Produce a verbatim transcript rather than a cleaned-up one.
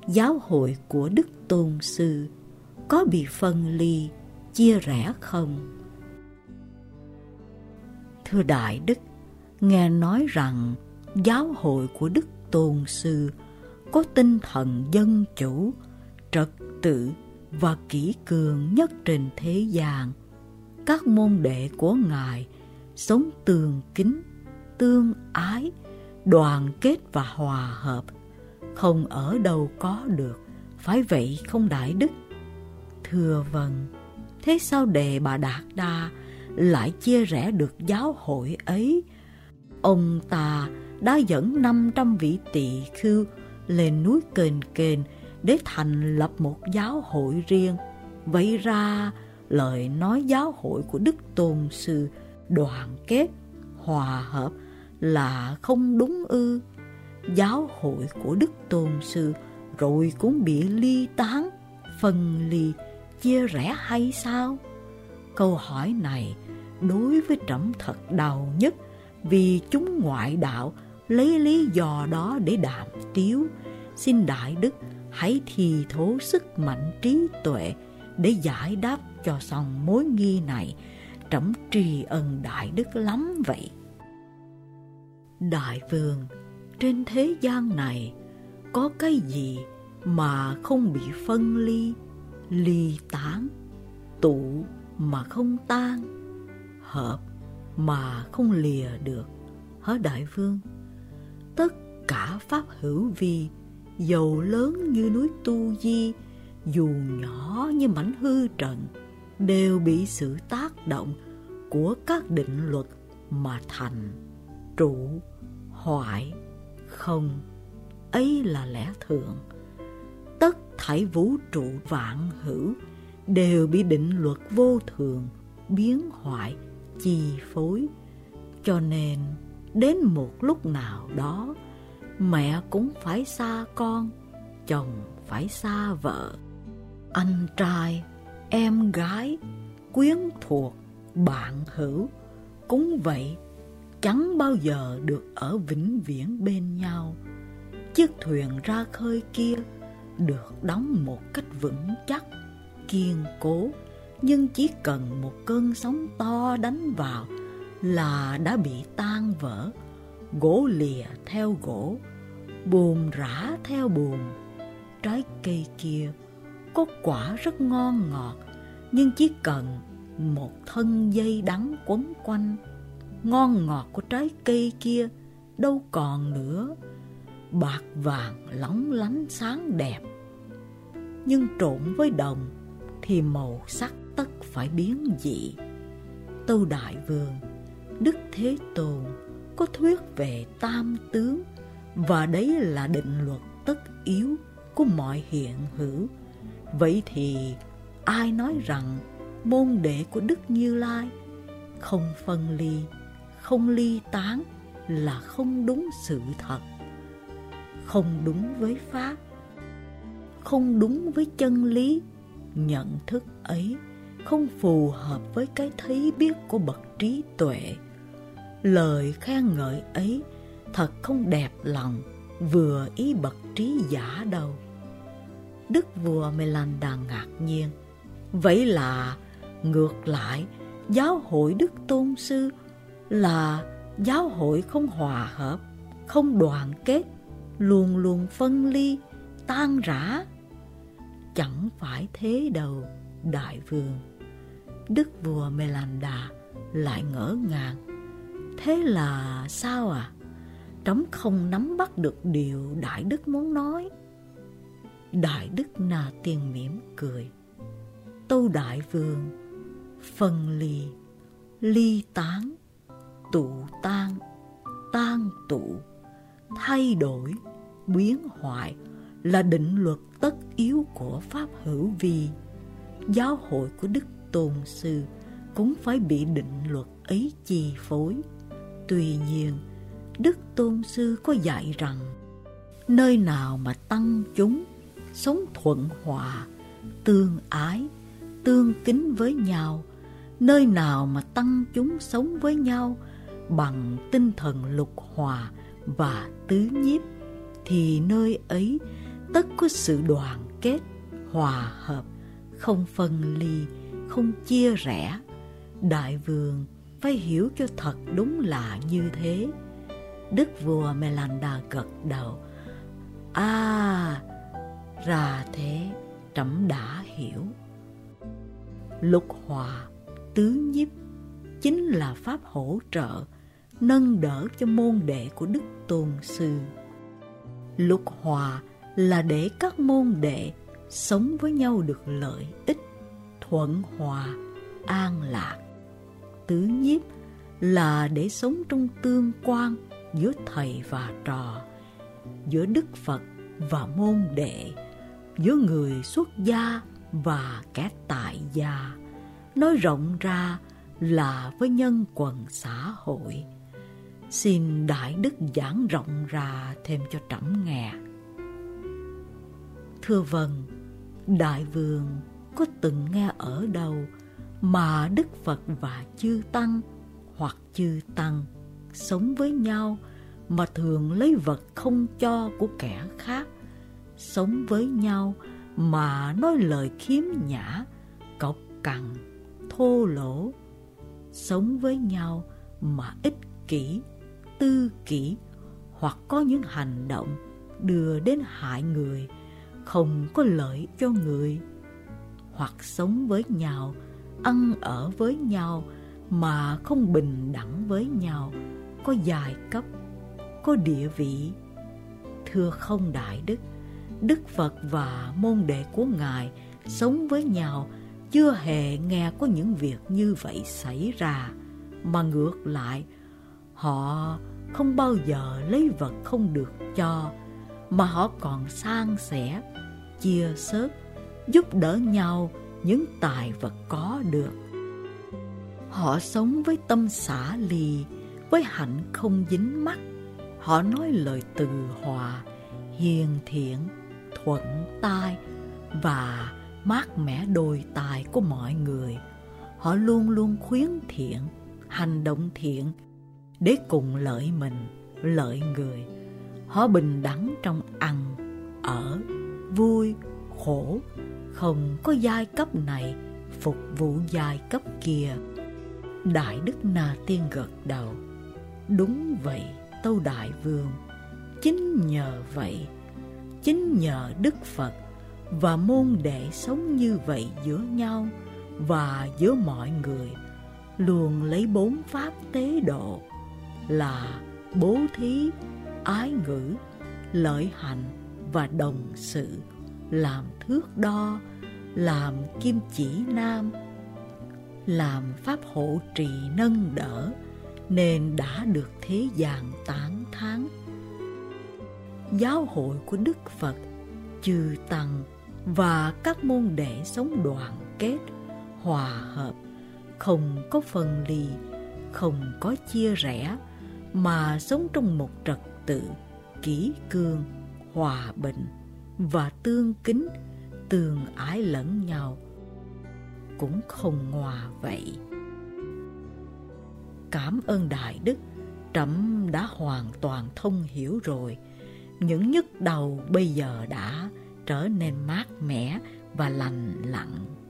giáo hội của Đức Tôn Sư có bị phân ly, chia rẽ không? Thưa Đại Đức, nghe nói rằng giáo hội của Đức Tôn Sư có tinh thần dân chủ, trật tự và kỷ cương nhất trên thế gian. Các môn đệ của Ngài sống tương kính, tương ái, đoàn kết và hòa hợp, không ở đâu có được, phải vậy không Đại Đức? Thưa vâng, thế sao Đề Bà Đạt Đa lại chia rẽ được giáo hội ấy? Ông ta đã dẫn năm trăm vị tỳ khưu lên núi Kền Kền để thành lập một giáo hội riêng. Vậy ra lời nói giáo hội của Đức Tôn Sư đoàn kết, hòa hợp là không đúng ư? Giáo hội của Đức Tôn Sư rồi cũng bị ly tán, phân ly, chia rẽ hay sao? Câu hỏi này đối với trẫm thật đau nhất, vì chúng ngoại đạo lấy lý do đó để đàm tiếu. Xin Đại Đức hãy thì thố sức mạnh trí tuệ để giải đáp cho xong mối nghi này. Trẫm tri ân Đại Đức lắm vậy. Đại Vương, trên thế gian này có cái gì mà không bị phân ly, ly tán, tụ mà không tan, hợp mà không lìa được, hả Đại Vương? Tất cả pháp hữu vi, dầu lớn như núi Tu Di, dù nhỏ như mảnh hư trần, đều bị sự tác động của các định luật mà thành, trụ, hoại, không. Ấy là lẽ thường. Tất thảy vũ trụ vạn hữu đều bị định luật vô thường, biến hoại, chi phối. Cho nên đến một lúc nào đó, mẹ cũng phải xa con, chồng phải xa vợ, anh trai, em gái, quyến thuộc, bạn hữu cũng vậy, chẳng bao giờ được ở vĩnh viễn bên nhau. Chiếc thuyền ra khơi kia được đóng một cách vững chắc, kiên cố, nhưng chỉ cần một cơn sóng to đánh vào là đã bị tan vỡ, gỗ lìa theo gỗ, buồm rã theo buồm. Trái cây kia có quả rất ngon ngọt, nhưng chỉ cần một thân dây đắng quấn quanh, ngon ngọt của trái cây kia đâu còn nữa. Bạc vàng lóng lánh sáng đẹp, nhưng trộn với đồng thì màu sắc tất phải biến dị. Tâu Đại Vương, Đức Thế Tôn có thuyết về tam tướng, và đấy là định luật tất yếu của mọi hiện hữu. Vậy thì ai nói rằng môn đệ của Đức Như Lai không phân ly, không ly tán là không đúng sự thật, không đúng với Pháp, không đúng với chân lý? Nhận thức ấy không phù hợp với cái thấy biết của bậc trí tuệ. Lời khen ngợi ấy thật không đẹp lòng, vừa ý bậc trí giả đâu. Đức vua Melanda ngạc nhiên. Vậy là ngược lại, giáo hội Đức Tôn Sư là giáo hội không hòa hợp, không đoàn kết, luôn luôn phân ly, tan rã. Chẳng phải thế đâu, Đại Vương. Đức vua Melanda lại ngỡ ngàng. Thế là sao à? Trẫm không nắm bắt được điều Đại Đức muốn nói. Đại Đức Na Tiên mỉm cười. Tâu Đại Vương, phân ly, ly tán, tụ tan, tan tụ, thay đổi, biến hoại là định luật tất yếu của pháp hữu vi. Giáo hội của Đức Tôn Sư cũng phải bị định luật ấy chi phối. Tuy nhiên, Đức Tôn Sư có dạy rằng nơi nào mà tăng chúng sống thuận hòa, tương ái, tương kính với nhau, nơi nào mà tăng chúng sống với nhau bằng tinh thần lục hòa và tứ nhiếp, thì nơi ấy tất có sự đoàn kết, hòa hợp, không phân ly, không chia rẽ. Đại vương phải hiểu cho thật đúng là như thế. Đức vua Melanda gật đầu. À, ra thế, trẫm đã hiểu. Lục hòa, tứ nhiếp chính là pháp hỗ trợ, nâng đỡ cho môn đệ của Đức Tôn Sư. Lục hòa là để các môn đệ sống với nhau được lợi ích, thuận hòa, an lạc. Tứ nhiếp là để sống trong tương quan giữa thầy và trò, giữa Đức Phật và môn đệ, giữa người xuất gia và kẻ tại gia. Nói rộng ra là với nhân quần xã hội. Xin Đại Đức giảng rộng ra thêm cho trẫm nghe. Thưa vâng, Đại vương có từng nghe ở đâu mà Đức Phật và chư Tăng hoặc chư Tăng sống với nhau mà thường lấy vật không cho của kẻ khác, sống với nhau mà nói lời khiếm nhã, cộc cằn, thô lỗ, sống với nhau mà ích kỷ, tư kỷ hoặc có những hành động đưa đến hại người, không có lợi cho người, hoặc sống với nhau, ăn ở với nhau mà không bình đẳng với nhau, có giai cấp, có địa vị. Thưa không Đại Đức, Đức Phật và môn đệ của Ngài sống với nhau chưa hề nghe có những việc như vậy xảy ra, mà ngược lại, họ không bao giờ lấy vật không được cho, mà họ còn san sẻ, chia sớt, giúp đỡ nhau những tài vật có được. Họ sống với tâm xả ly, với hạnh không dính mắc. Họ nói lời từ hòa, hiền thiện, thuận tai và mát mẻ đôi tai của mọi người. Họ luôn luôn khuyến thiện, hành động thiện để cùng lợi mình, lợi người. Họ bình đẳng trong ăn, ở, vui, khổ, không có giai cấp này phục vụ giai cấp kia. Đại Đức Na Tiên gật đầu. Đúng vậy, tâu Đại Vương. Chính nhờ vậy, chính nhờ Đức Phật và môn đệ sống như vậy giữa nhau và giữa mọi người, luôn lấy bốn pháp tế độ là bố thí, ái ngữ, lợi hạnh và đồng sự làm thước đo, làm kim chỉ nam, làm pháp hộ trì nâng đỡ, nên đã được thế gian tán thán. Giáo hội của Đức Phật, chư Tăng và các môn đệ sống đoàn kết, hòa hợp, không có phân ly, không có chia rẽ, mà sống trong một trật tự kỷ cương, hòa bình và tương kính, tương ái lẫn nhau, cũng không ngoa vậy. Cảm ơn Đại Đức, trẫm đã hoàn toàn thông hiểu rồi. Những nhức đầu bây giờ đã trở nên mát mẻ và lành lặn.